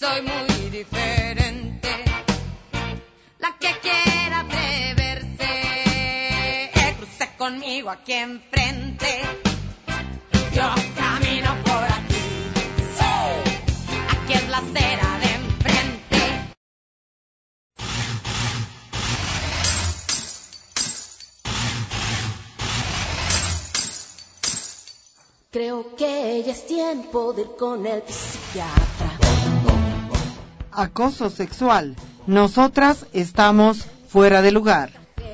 soy muy diferente. La que quiera atreverse, cruce conmigo aquí enfrente. Yo camino por aquí, aquí es la acera de enfrente. Creo que ya es tiempo de ir con el psiquiatra. Acoso sexual. Nosotras estamos fuera de lugar.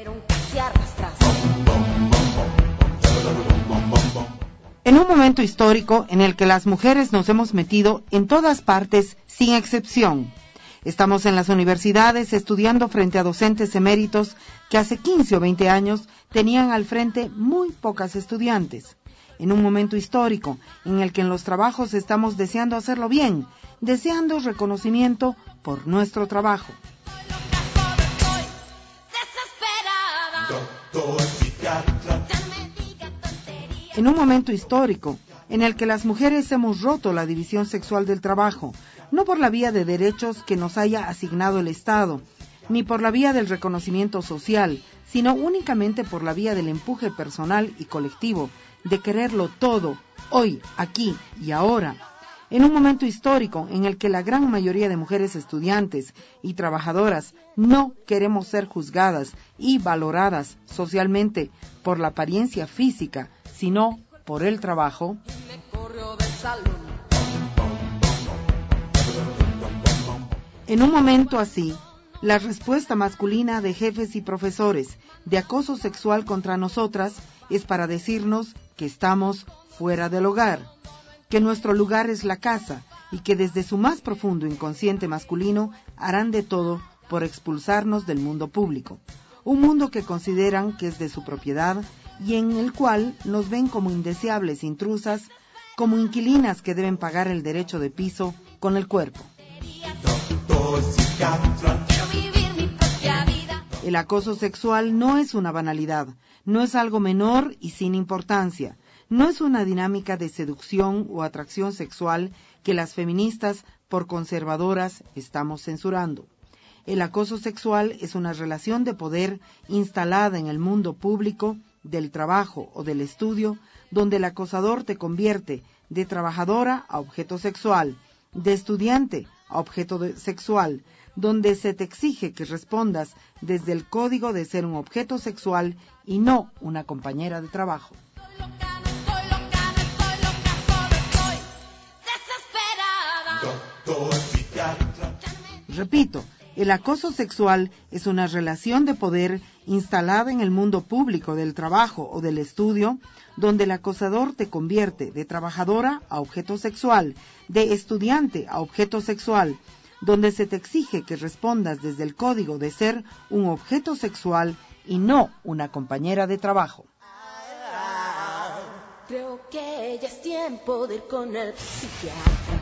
En un momento histórico en el que las mujeres nos hemos metido en todas partes sin excepción. Estamos en las universidades estudiando frente a docentes eméritos que hace 15 o 20 años tenían al frente muy pocas estudiantes. En un momento histórico en el que en los trabajos estamos deseando hacerlo bien, deseando reconocimiento por nuestro trabajo. En un momento histórico en el que las mujeres hemos roto la división sexual del trabajo, no por la vía de derechos que nos haya asignado el Estado, ni por la vía del reconocimiento social, sino únicamente por la vía del empuje personal y colectivo, de quererlo todo, hoy, aquí y ahora. En un momento histórico en el que la gran mayoría de mujeres estudiantes y trabajadoras no queremos ser juzgadas y valoradas socialmente por la apariencia física, sino por el trabajo. En un momento así, la respuesta masculina de jefes y profesores de acoso sexual contra nosotras es para decirnos que estamos fuera del hogar, que nuestro lugar es la casa y que desde su más profundo inconsciente masculino harán de todo por expulsarnos del mundo público, un mundo que consideran que es de su propiedad y en el cual nos ven como indeseables intrusas, como inquilinas que deben pagar el derecho de piso con el cuerpo. El acoso sexual no es una banalidad, no es algo menor y sin importancia, no es una dinámica de seducción o atracción sexual que las feministas, por conservadoras, estamos censurando. El acoso sexual es una relación de poder instalada en el mundo público, del trabajo o del estudio, donde el acosador te convierte de trabajadora a objeto sexual, de estudiante a objeto sexual, donde se te exige que respondas desde el código de ser un objeto sexual y no una compañera de trabajo. Repito, el acoso sexual es una relación de poder instalada en el mundo público del trabajo o del estudio, donde el acosador te convierte de trabajadora a objeto sexual, de estudiante a objeto sexual, donde se te exige que respondas desde el código de ser un objeto sexual y no una compañera de trabajo. Creo que ya es tiempo de ir con el psiquiatra.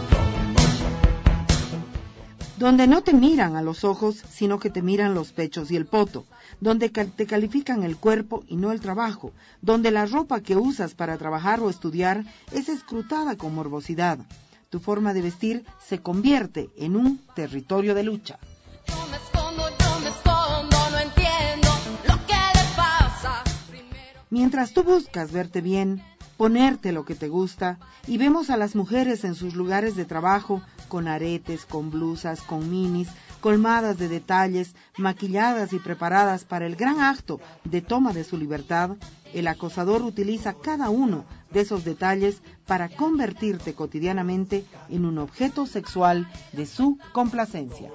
Donde no te miran a los ojos, sino que te miran los pechos y el poto, donde te califican el cuerpo y no el trabajo, donde la ropa que usas para trabajar o estudiar es escrutada con morbosidad. Tu forma de vestir se convierte en un territorio de lucha. Yo me escondo, no entiendo lo que le pasa. Mientras tú buscas verte bien, ponerte lo que te gusta, y vemos a las mujeres en sus lugares de trabajo con aretes, con blusas, con minis, colmadas de detalles, maquilladas y preparadas para el gran acto de toma de su libertad, el acosador utiliza cada uno de esos detalles para convertirte cotidianamente en un objeto sexual de su complacencia.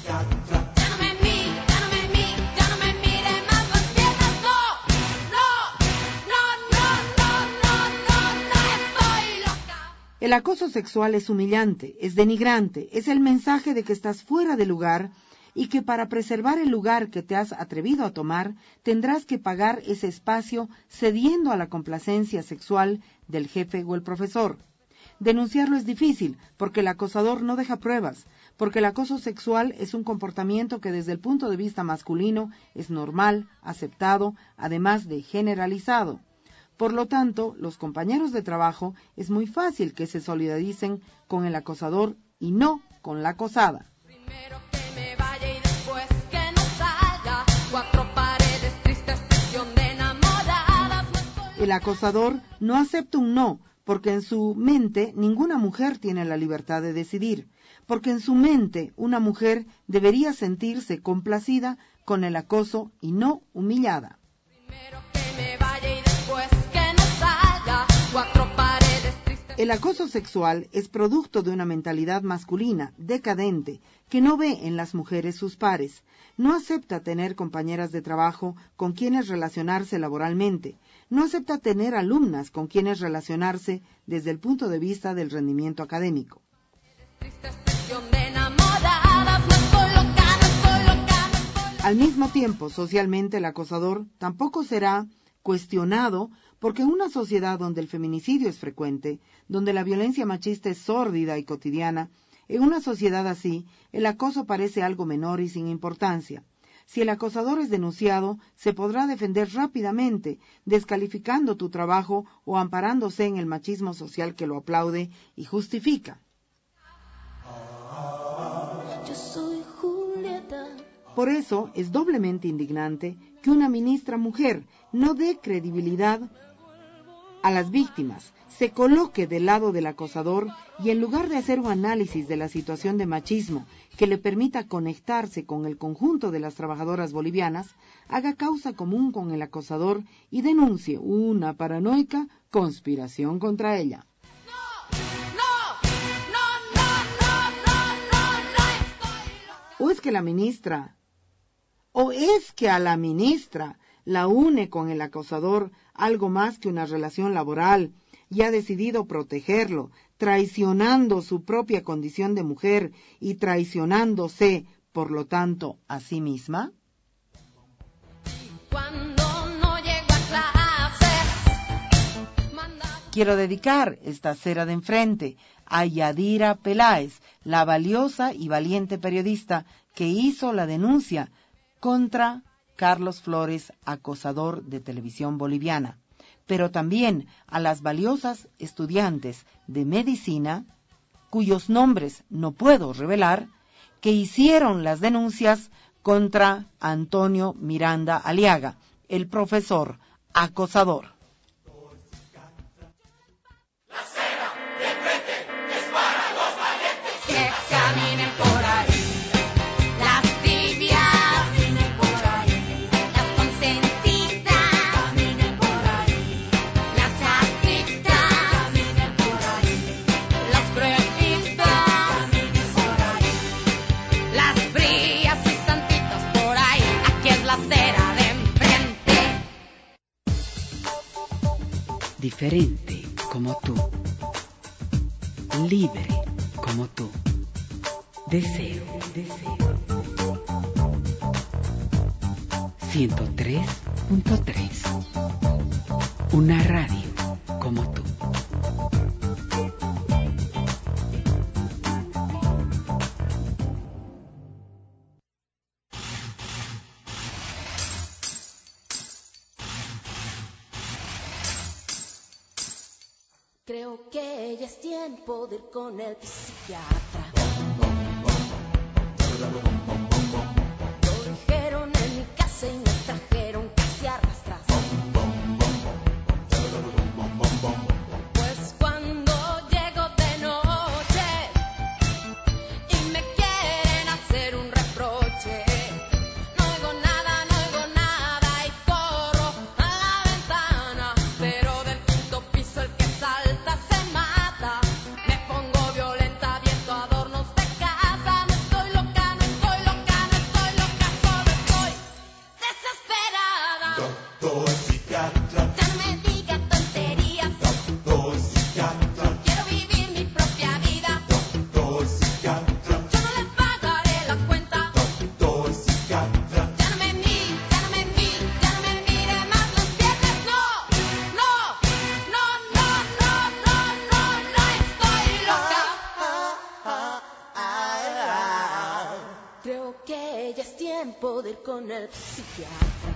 El acoso sexual es humillante, es denigrante, es el mensaje de que estás fuera de lugar y que para preservar el lugar que te has atrevido a tomar, tendrás que pagar ese espacio cediendo a la complacencia sexual del jefe o el profesor. Denunciarlo es difícil porque el acosador no deja pruebas, porque el acoso sexual es un comportamiento que desde el punto de vista masculino es normal, aceptado, además de generalizado. Por lo tanto, los compañeros de trabajo es muy fácil que se solidaricen con el acosador y no con la acosada. Primero que me vaya y después que no salga. 4 paredes tristes, prisión de enamoradas. El acosador no acepta un no, porque en su mente ninguna mujer tiene la libertad de decidir, porque en su mente una mujer debería sentirse complacida con el acoso y no humillada. Primero que me vaya y después que no salga. 4 paredes tristes. El acoso sexual es producto de una mentalidad masculina, decadente, que no ve en las mujeres sus pares, no acepta tener compañeras de trabajo con quienes relacionarse laboralmente, no acepta tener alumnas con quienes relacionarse desde el punto de vista del rendimiento académico. Al mismo tiempo, socialmente el acosador tampoco será cuestionado porque en una sociedad donde el feminicidio es frecuente, donde la violencia machista es sórdida y cotidiana, en una sociedad así, el acoso parece algo menor y sin importancia. Si el acosador es denunciado, se podrá defender rápidamente, descalificando tu trabajo o amparándose en el machismo social que lo aplaude y justifica. Yo soy Julieta. Por eso es doblemente indignante que una ministra mujer no dé credibilidad a las víctimas, se coloque del lado del acosador y en lugar de hacer un análisis de la situación de machismo que le permita conectarse con el conjunto de las trabajadoras bolivianas, haga causa común con el acosador y denuncie una paranoica conspiración contra ella. ¿O es que a la ministra la une con el acosador algo más que una relación laboral y ha decidido protegerlo, traicionando su propia condición de mujer y traicionándose, por lo tanto, a sí misma? Quiero dedicar esta acera de enfrente a Yadira Peláez, la valiosa y valiente periodista que hizo la denuncia contra Carlos Flores, acosador de Televisión Boliviana, pero también a las valiosas estudiantes de medicina, cuyos nombres no puedo revelar, que hicieron las denuncias contra Antonio Miranda Aliaga, el profesor acosador. Diferente como tú, libre como tú, deseo. 103.3, una radio como tú. Creo que ya es tiempo de ir con el psiquiatra. Lo dijeron en mi casa y me trajeron casi a rastras. Pues cuando llego de noche y me quieren hacer un reproche, no oigo nada y corro a la ventana, pero del quinto piso el que salta se mata. Me pongo violenta, viento adornos de casa. No estoy loca, solo estoy desesperada. Doctor psiquiatra, Ya no me diga tonterías, doctor psiquiatra, quiero vivir mi propia vida. doctor psiquiatra, Yo no le pagaré la cuenta. doctor psiquiatra, Ya no me mire más los viernes. No estoy loca. Creo que ya es tiempo de ir con el psiquiatra.